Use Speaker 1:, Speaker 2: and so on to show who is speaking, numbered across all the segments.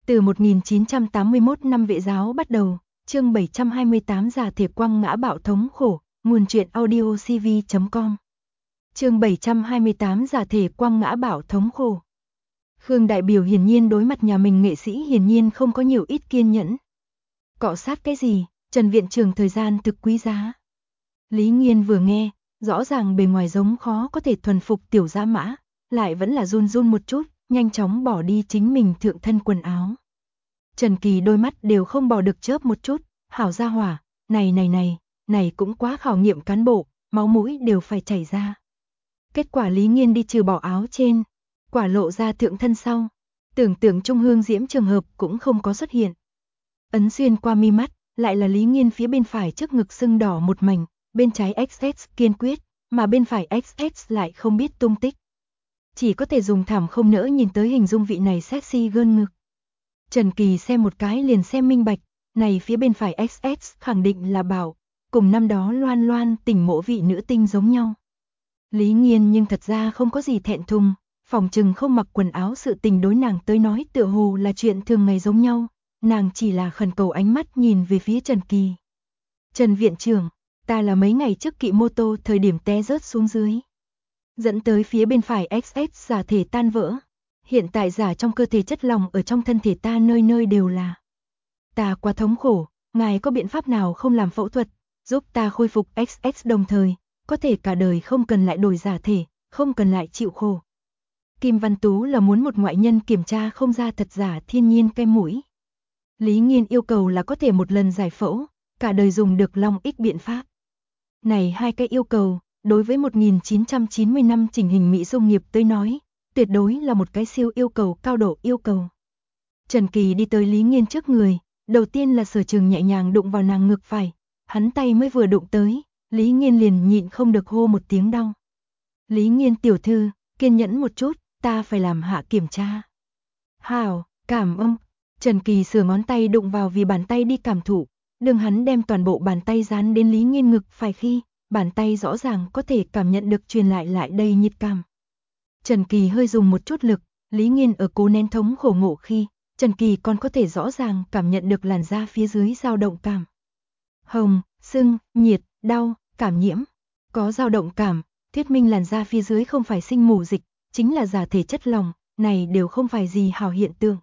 Speaker 1: Từ 1981 năm Vệ giáo bắt đầu, chương 728 giả thể quăng ngã bạo thống khổ, nguồn truyện audio cv.com. Chương 728 giả thể quăng ngã bạo thống khổ. Khương đại biểu hiển nhiên đối mặt nhà mình nghệ sĩ hiển nhiên không có nhiều ít kiên nhẫn. Cọ sát cái gì, Trần viện trưởng thời gian thực quý giá. Lý Nghiên vừa nghe, rõ ràng bề ngoài giống khó có thể thuần phục tiểu dã mã, lại vẫn là run run một chút, nhanh chóng bỏ đi chính mình thượng thân quần áo. Trần Kỳ đôi mắt đều không bỏ được chớp một chút, hảo gia hỏa, này cũng quá khảo nghiệm cán bộ, máu mũi đều phải chảy ra. Kết quả Lý Nghiên đi trừ bỏ áo trên, quả lộ ra thượng thân sau, tưởng Trung hương diễm trường hợp cũng không có xuất hiện. Ấn xuyên qua mi mắt, lại là Lý Nghiên phía bên phải trước ngực sưng đỏ một mảnh, bên trái XX kiên quyết, mà bên phải XX lại không biết tung tích. Chỉ có thể dùng thảm không nỡ nhìn tới hình dung vị này sexy gơn ngực. Trần Kỳ xem một cái liền xem minh bạch, này phía bên phải XX khẳng định là Bảo, cùng năm đó Loan Loan tỉnh mộ vị nữ tinh giống nhau. Lý Nghiên nhưng thật ra không có gì thẹn thùng, phòng trừng không mặc quần áo sự tình đối nàng tới nói tựa hồ là chuyện thường ngày giống nhau, nàng chỉ là khẩn cầu ánh mắt nhìn về phía Trần Kỳ. Trần viện trưởng, ta là mấy ngày trước kỵ mô tô thời điểm té rớt xuống dưới, dẫn tới phía bên phải XX giả thể tan vỡ. Hiện tại giả trong cơ thể chất lỏng ở trong thân thể ta nơi nơi đều là. Ta quá thống khổ, ngài có biện pháp nào không làm phẫu thuật, giúp ta khôi phục XX đồng thời, có thể cả đời không cần lại đổi giả thể, không cần lại chịu khổ. Kim Văn Tú là muốn một ngoại nhân kiểm tra không ra thật giả thiên nhiên kem mũi. Lý Nghiên yêu cầu là có thể một lần giải phẫu, cả đời dùng được long ích biện pháp. Này hai cái yêu cầu, đối với 1990 năm chỉnh hình mỹ dung nghiệp tới nói, tuyệt đối là một cái siêu yêu cầu cao độ yêu cầu. Trần Kỳ đi tới Lý Nghiên trước người, đầu tiên là Sở Trường nhẹ nhàng đụng vào nàng ngực phải, hắn tay mới vừa đụng tới, Lý Nghiên liền nhịn không được hô một tiếng đau. Lý Nghiên tiểu thư, kiên nhẫn một chút, ta phải làm hạ kiểm tra. Hảo, cảm ơn. Trần Kỳ sửa ngón tay đụng vào vì bàn tay đi cảm thụ, đừng hắn đem toàn bộ bàn tay dán đến Lý Nghiên ngực phải khi, bàn tay rõ ràng có thể cảm nhận được truyền lại đây nhiệt cảm. Trần Kỳ hơi dùng một chút lực, Lý Nghiên ở cố nén thống khổ ngộ khi, Trần Kỳ còn có thể rõ ràng cảm nhận được làn da phía dưới dao động cảm. Hồng, sưng, nhiệt, đau, cảm nhiễm, có dao động cảm, thuyết minh làn da phía dưới không phải sinh mủ dịch, chính là giả thể chất lỏng, này đều không phải gì hào hiện tượng.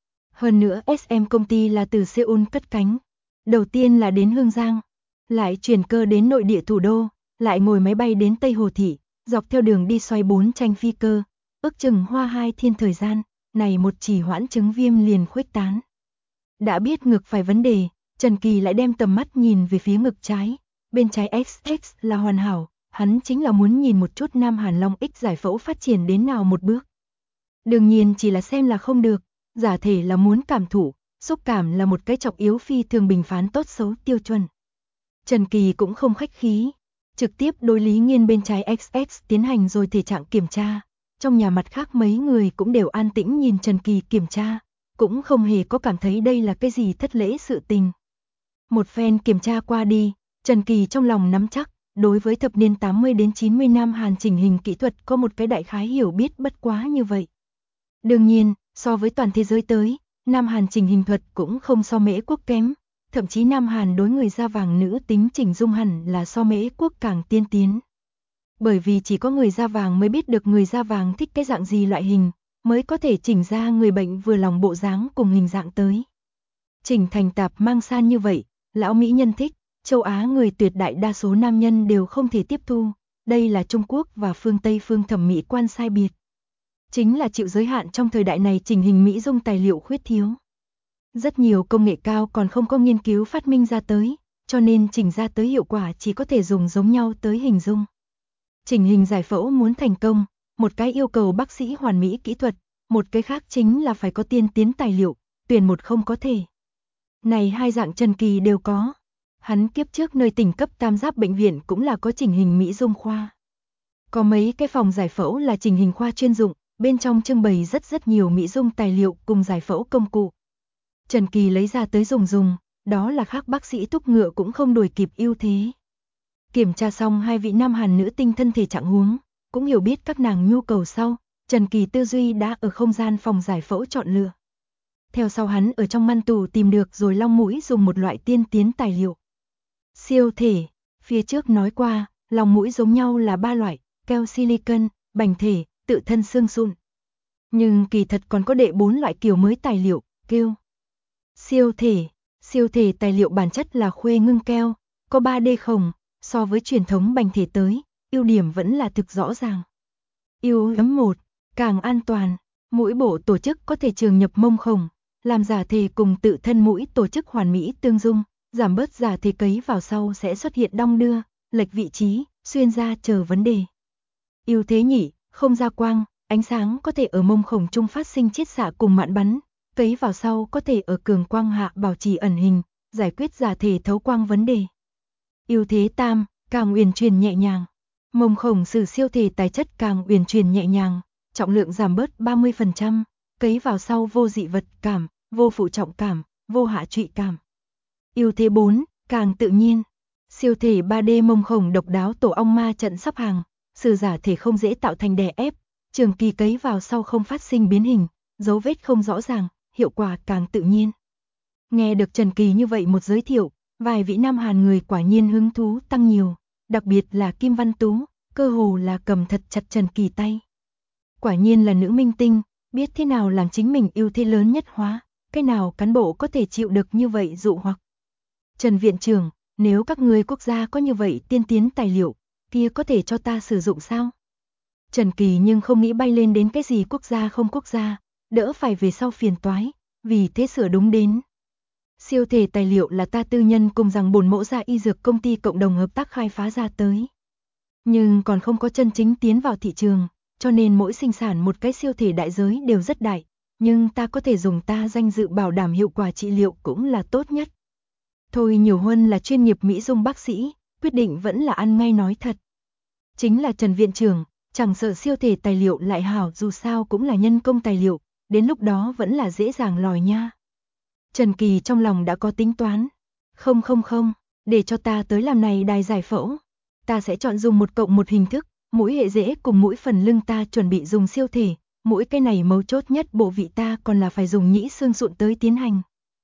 Speaker 1: Hơn nữa SM công ty là từ Seoul cất cánh, đầu tiên là đến Hương Giang, lại chuyển cơ đến nội địa thủ đô, lại ngồi máy bay đến Tây Hồ Thị. Dọc theo đường đi xoay 4 tranh phi cơ, ước chừng hoa 2 thiên thời gian, này một chỉ hoãn chứng viêm liền khuếch tán. Đã biết ngực phải vấn đề, Trần Kỳ lại đem tầm mắt nhìn về phía ngực trái, bên trái XX là hoàn hảo, hắn chính là muốn nhìn một chút Nam Hàn Long X giải phẫu phát triển đến nào một bước. Đương nhiên chỉ là xem là không được, giả thể là muốn cảm thụ, xúc cảm là một cái trọng yếu phi thường bình phán tốt xấu tiêu chuẩn. Trần Kỳ cũng không khách khí, trực tiếp đối Lý Nghiên bên trái XX tiến hành rồi thể trạng kiểm tra. Trong nhà mặt khác mấy người cũng đều an tĩnh nhìn Trần Kỳ kiểm tra, cũng không hề có cảm thấy đây là cái gì thất lễ sự tình. Một phen kiểm tra qua đi, Trần Kỳ trong lòng nắm chắc, đối với thập niên 80 đến 90 Nam Hàn chỉnh hình kỹ thuật có một cái đại khái hiểu biết bất quá như vậy. Đương nhiên, so với toàn thế giới tới, Nam Hàn chỉnh hình thuật cũng không so Mễ Quốc kém. Thậm chí Nam Hàn đối người da vàng nữ tính chỉnh dung hẳn là so Mễ Quốc càng tiên tiến. Bởi vì chỉ có người da vàng mới biết được người da vàng thích cái dạng gì loại hình, mới có thể chỉnh ra người bệnh vừa lòng bộ dáng cùng hình dạng tới. Chỉnh thành tạp mang san như vậy, lão mỹ nhân thích, châu Á người tuyệt đại đa số nam nhân đều không thể tiếp thu, đây là Trung Quốc và phương Tây phương thẩm mỹ quan sai biệt. Chính là chịu giới hạn trong thời đại này chỉnh hình mỹ dung tài liệu khuyết thiếu. Rất nhiều công nghệ cao còn không có nghiên cứu phát minh ra tới, cho nên chỉnh ra tới hiệu quả chỉ có thể dùng giống nhau tới hình dung. Chỉnh hình giải phẫu muốn thành công, một cái yêu cầu bác sĩ hoàn mỹ kỹ thuật, một cái khác chính là phải có tiên tiến tài liệu, tuyển một không có thể. Này hai dạng Trần Kỳ đều có. Hắn kiếp trước nơi tỉnh cấp Tam Giáp bệnh viện cũng là có chỉnh hình mỹ dung khoa. Có mấy cái phòng giải phẫu là chỉnh hình khoa chuyên dụng, bên trong trưng bày rất nhiều mỹ dung tài liệu cùng giải phẫu công cụ. Trần Kỳ lấy ra tới dùng, đó là khác bác sĩ thúc ngựa cũng không đuổi kịp ưu thế. Kiểm tra xong hai vị Nam Hàn nữ tinh thân thể trạng huống, cũng hiểu biết các nàng nhu cầu sau, Trần Kỳ tư duy đã ở không gian phòng giải phẫu chọn lựa. theo sau hắn ở trong ngăn tủ tìm được rồi long mũi dùng một loại tiên tiến tài liệu. Siêu thể, phía trước nói qua, long mũi giống nhau là 3 loại, keo silicon, bành thể, tự thân xương sụn. Nhưng kỳ thật còn có đệ 4 loại kiểu mới tài liệu, kêu siêu thể tài liệu bản chất là khuê ngưng keo, có 3D khổng, so với truyền thống bành thể tới, ưu điểm vẫn là thực rõ ràng. Ưu điểm 1, càng an toàn, mũi bộ tổ chức có thể trường nhập mông khổng, làm giả thể cùng tự thân mũi tổ chức hoàn mỹ tương dung, giảm bớt giả thể cấy vào sau sẽ xuất hiện đong đưa, lệch vị trí, xuyên ra chờ vấn đề. Ưu thế nhị, không ra quang, ánh sáng có thể ở mông khổng trung phát sinh chiết xạ cùng mạn bắn, cấy vào sau có thể ở cường quang hạ bảo trì ẩn hình, giải quyết giả thể thấu quang vấn đề. Ưu thế tam, càng uyển chuyển nhẹ nhàng. Mông khổng sử siêu thể tài chất càng uyển chuyển nhẹ nhàng, trọng lượng giảm bớt 30%, cấy vào sau vô dị vật cảm, vô phụ trọng cảm, vô hạ trụy cảm. Ưu thế 4, càng tự nhiên. Siêu thể 3D mông khổng độc đáo tổ ong ma trận sắp hàng, sử giả thể không dễ tạo thành đè ép, trường kỳ cấy vào sau không phát sinh biến hình, dấu vết không rõ ràng, hiệu quả càng tự nhiên. Nghe được Trần Kỳ như vậy một giới thiệu, vài vị Nam Hàn người quả nhiên hứng thú tăng nhiều, đặc biệt là Kim Văn Tú, cơ hồ là cầm thật chặt Trần Kỳ tay. Quả nhiên là nữ minh tinh, biết thế nào làm chính mình ưu thế lớn nhất hóa, cái nào cán bộ có thể chịu được như vậy dụ hoặc. Trần Viện trưởng, nếu các ngươi quốc gia có như vậy tiên tiến tài liệu, kia có thể cho ta sử dụng sao? Trần Kỳ nhưng không nghĩ bay lên đến cái gì quốc gia không quốc gia, đỡ phải về sau phiền toái, vì thế sửa đúng đến. Siêu thể tài liệu là ta tư nhân cùng rằng bổn mẫu gia y dược công ty cộng đồng hợp tác khai phá ra tới. Nhưng còn không có chân chính tiến vào thị trường, cho nên mỗi sinh sản một cái siêu thể đại giới đều rất đại, nhưng ta có thể dùng ta danh dự bảo đảm hiệu quả trị liệu cũng là tốt nhất. Thôi nhiều hơn là chuyên nghiệp mỹ dung bác sĩ, quyết định vẫn là ăn ngay nói thật. Chính là Trần Viện trưởng, chẳng sợ siêu thể tài liệu lại hảo dù sao cũng là nhân công tài liệu, đến lúc đó vẫn là dễ dàng lòi nha. Trần Kỳ trong lòng đã có tính toán. Không, để cho ta tới làm này đài giải phẫu. Ta sẽ chọn dùng một cộng một hình thức, mũi hệ rễ cùng mũi phần lưng ta chuẩn bị dùng siêu thể, mũi cái này mấu chốt nhất bộ vị ta còn là phải dùng nhĩ xương sụn tới tiến hành.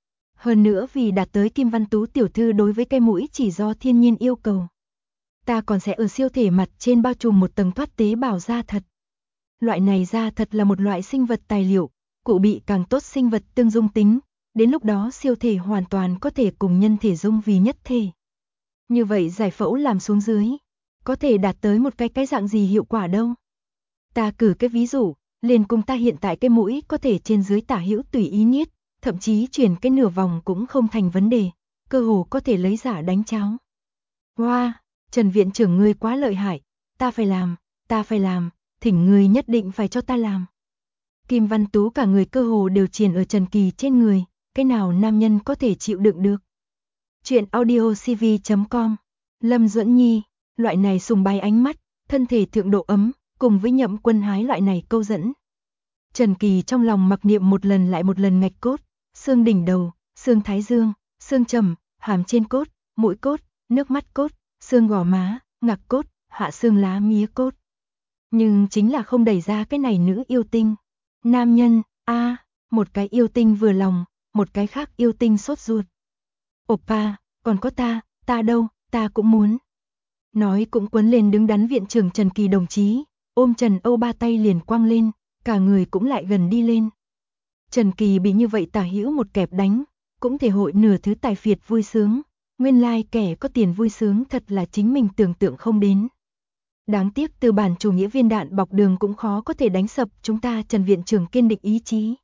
Speaker 1: Hơn nữa vì đạt tới Kim Văn Tú tiểu thư đối với cái mũi chỉ do thiên nhiên yêu cầu. Ta còn sẽ ở siêu thể mặt trên bao trùm một tầng thoát tế bào da thật. Loại này da thật là một loại sinh vật tài liệu, cụ bị càng tốt sinh vật tương dung tính, đến lúc đó siêu thể hoàn toàn có thể cùng nhân thể dung vì nhất thể. Như vậy giải phẫu làm xuống dưới, có thể đạt tới một cái dạng gì hiệu quả đâu. Ta cử cái ví dụ, liền cùng ta hiện tại cái mũi có thể trên dưới tả hữu tùy ý niết, thậm chí chuyển cái nửa vòng cũng không thành vấn đề, cơ hồ có thể lấy giả đánh cháo. Wow, Trần Viện trưởng ngươi quá lợi hại, ta phải làm, thỉnh ngươi nhất định phải cho ta làm. Kim Văn Tú cả người cơ hồ đều triền ở Trần Kỳ trên người, cái nào nam nhân có thể chịu đựng được. Chuyện audiocv.com, Lâm Duẫn Nhi, loại này sùng bái ánh mắt, thân thể thượng độ ấm, cùng với Nhậm Quân Hái loại này câu dẫn. Trần Kỳ trong lòng mặc niệm một lần lại một lần ngạch cốt, xương đỉnh đầu, xương thái dương, xương trầm, hàm trên cốt, mũi cốt, nước mắt cốt, xương gò má, ngạc cốt, hạ xương lá mía cốt. Nhưng chính là không đẩy ra cái này nữ yêu tinh. Nam nhân, một cái yêu tinh vừa lòng, một cái khác yêu tinh sốt ruột. Oppa, còn có ta đâu, ta cũng muốn. Nói cũng quấn lên đứng đắn viện trưởng Trần Kỳ đồng chí, ôm Trần Âu ba tay liền quăng lên, cả người cũng lại gần đi lên. Trần Kỳ bị như vậy tả hữu một kẹp đánh, cũng thể hội nửa thứ tài phiệt vui sướng, nguyên lai kẻ có tiền vui sướng thật là chính mình tưởng tượng không đến. Đáng tiếc từ bản chủ nghĩa viên đạn bọc đường cũng khó có thể đánh sập chúng ta Trần Viện trưởng kiên định ý chí.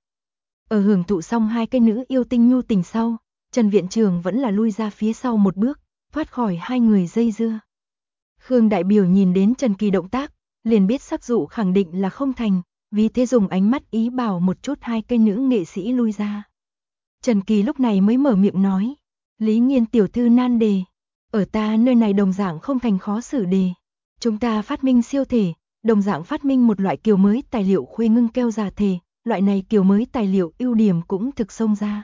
Speaker 1: Ở hưởng thụ xong hai cái nữ yêu tinh nhu tình sau, Trần Viện trưởng vẫn là lui ra phía sau một bước, thoát khỏi hai người dây dưa. Khương đại biểu nhìn đến Trần Kỳ động tác, liền biết sắc dụ khẳng định là không thành, vì thế dùng ánh mắt ý bảo một chút hai cái nữ nghệ sĩ lui ra. Trần Kỳ lúc này mới mở miệng nói, Lý Nghiên tiểu thư nan đề, ở ta nơi này đồng dạng không thành khó xử đề. Chúng ta phát minh siêu thể, đồng dạng phát minh một loại kiểu mới tài liệu khuê ngưng keo giả thể, loại này kiểu mới tài liệu ưu điểm cũng thực xông ra.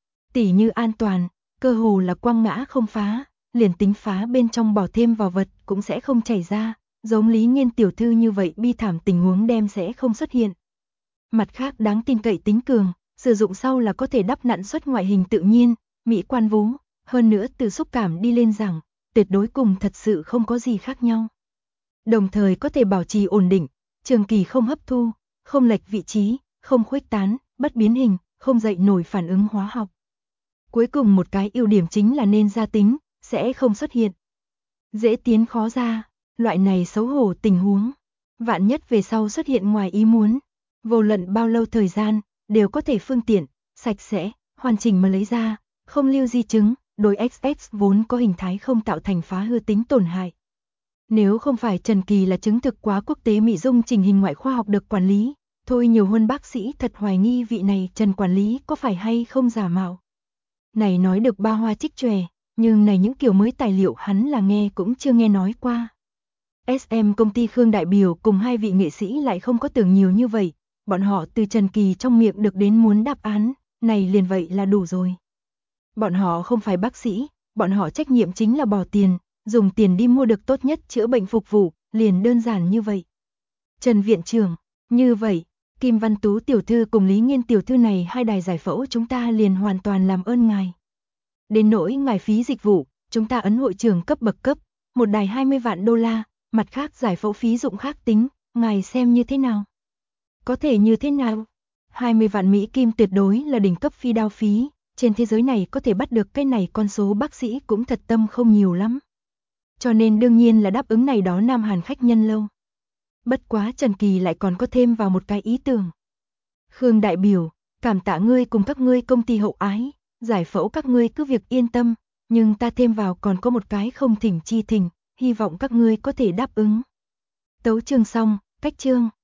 Speaker 1: Tỉ như an toàn, cơ hồ là quăng ngã không phá, liền tính phá bên trong bỏ thêm vào vật cũng sẽ không chảy ra, giống Lý Nghiên tiểu thư như vậy bi thảm tình huống đem sẽ không xuất hiện. Mặt khác đáng tin cậy tính cường, sử dụng sau là có thể đắp nặn xuất ngoại hình tự nhiên, mỹ quan vú, hơn nữa từ xúc cảm đi lên rằng, tuyệt đối cùng thật sự không có gì khác nhau. Đồng thời có thể bảo trì ổn định, trường kỳ không hấp thu, không lệch vị trí, không khuếch tán, bất biến hình, không dậy nổi phản ứng hóa học. Cuối cùng một cái ưu điểm chính là nên gia tính, sẽ không xuất hiện dễ tiến khó ra, loại này xấu hổ tình huống. Vạn nhất về sau xuất hiện ngoài ý muốn, vô luận bao lâu thời gian, đều có thể phương tiện, sạch sẽ, hoàn chỉnh mà lấy ra, không lưu di chứng, đối XX vốn có hình thái không tạo thành phá hư tính tổn hại. Nếu không phải Trần Kỳ là chứng thực quá quốc tế mỹ dung trình hình ngoại khoa học được quản lý, thôi nhiều hơn bác sĩ thật hoài nghi vị này Trần quản lý có phải hay không giả mạo. Này nói được ba hoa trích tròe, nhưng này những kiểu mới tài liệu hắn là nghe cũng chưa nghe nói qua. SM công ty Khương đại biểu cùng hai vị nghệ sĩ lại không có tưởng nhiều như vậy, bọn họ từ Trần Kỳ trong miệng được đến muốn đáp án, này liền vậy là đủ rồi. Bọn họ không phải bác sĩ, bọn họ trách nhiệm chính là bỏ tiền, dùng tiền đi mua được tốt nhất chữa bệnh phục vụ, liền đơn giản như vậy. Trần viện trưởng, như vậy, Kim Văn Tú tiểu thư cùng Lý Nghiên tiểu thư này hai đài giải phẫu chúng ta liền hoàn toàn làm ơn ngài. Đến nỗi ngài phí dịch vụ, chúng ta ấn hội trưởng cấp bậc cấp, một đài 20 vạn đô la, mặt khác giải phẫu phí dụng khác tính, ngài xem như thế nào? Có thể như thế nào? 20 vạn Mỹ Kim tuyệt đối là đỉnh cấp phi đao phí, trên thế giới này có thể bắt được cái này con số bác sĩ cũng thật tâm không nhiều lắm. Cho nên đương nhiên là đáp ứng này đó Nam Hàn khách nhân lâu. Bất quá Trần Kỳ lại còn có thêm vào một cái ý tưởng. Khương đại biểu, cảm tạ ngươi cùng các ngươi công ty hậu ái, giải phẫu các ngươi cứ việc yên tâm, nhưng ta thêm vào còn có một cái không thỉnh chi thỉnh, hy vọng các ngươi có thể đáp ứng. Tấu chương xong, cách chương.